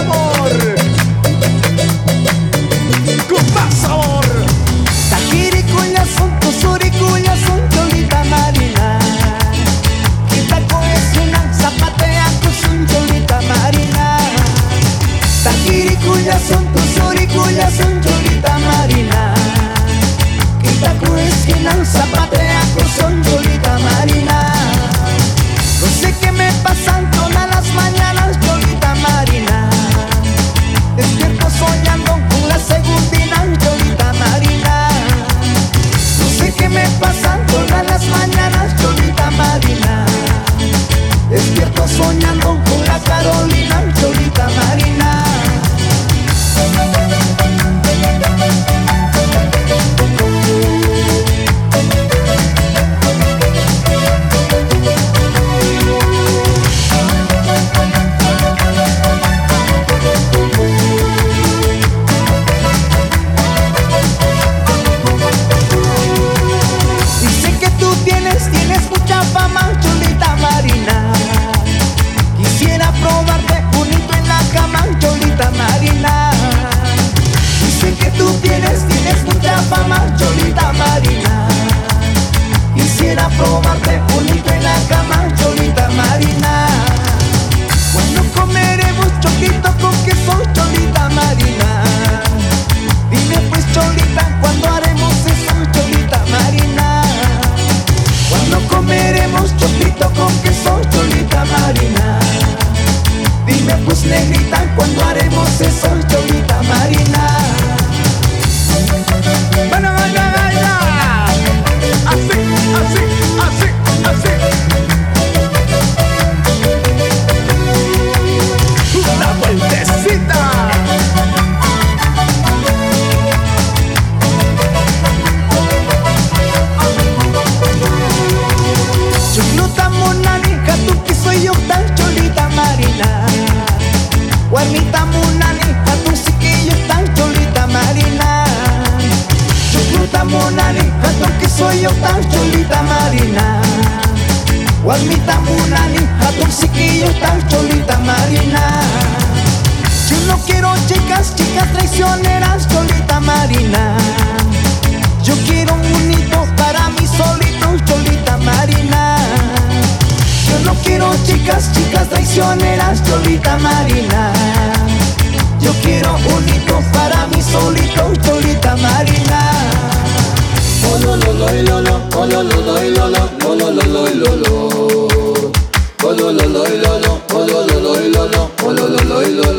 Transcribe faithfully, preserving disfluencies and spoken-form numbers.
amor, con más sabor. Takirikulla son tus surikulla son Cholita Marina. Kitako es una zapatea son Cholita Marina. Takirikulla son tus surikulla son Cholita Marina. Kitako es una zapatea son Cholita Marina. No sé qué me pasan todas las mañanas, Cholita Marina. Despierto soñando con la segundina, Cholita Marina. No sé qué me pasan todas las mañanas, Cholita Marina. Despierto soñando con la Carolina, Cholita Marina. Dicen que tú tienes, tienes mucha fama, Cholita Marina. Quisiera probarte bonito en la cama, Cholita Marina. Dicen que tú tienes, tienes mucha fama, Cholita Marina. Quisiera probarte bonito en la cama, Cholita Marina. Cuando comeremos choclito con queso, Cholita Marina. Dime pues, Cholita, ¿cuándo haremos eso, Cholita Marina? Cuando comeremos choclito con queso, Cholita Marina. Dime pues, negrita, ¿cuándo haremos eso, Cholita Marina? Baila, baila, baila. Así, así, así, así. Una vueltecita. Chukluta munani, hatuki soy yo tan Cholita Marina. Guarnita munani, hatun siquillo tan Cholita Marina. Chukluta munani, hatuki soy yo tan Cholita Marina. Guarnita munani, hatun siquillo tan Cholita Marina. Yo no quiero chicas, chicas traicioneras, Cholita Marina. Yo quiero un hito para mí solito, Cholita Marina. Yo no quiero chicas, chicas traicioneras, Cholita Marina. Yo quiero un hito para mí solito, Cholita Marina. Oh lo lo lo lo lo, oh lo lo lo lo lo, oh lo lo lo lo lo. Oh lo lo lo lo lo, oh lo lo lo lo lo, oh lo lo lo lo lo.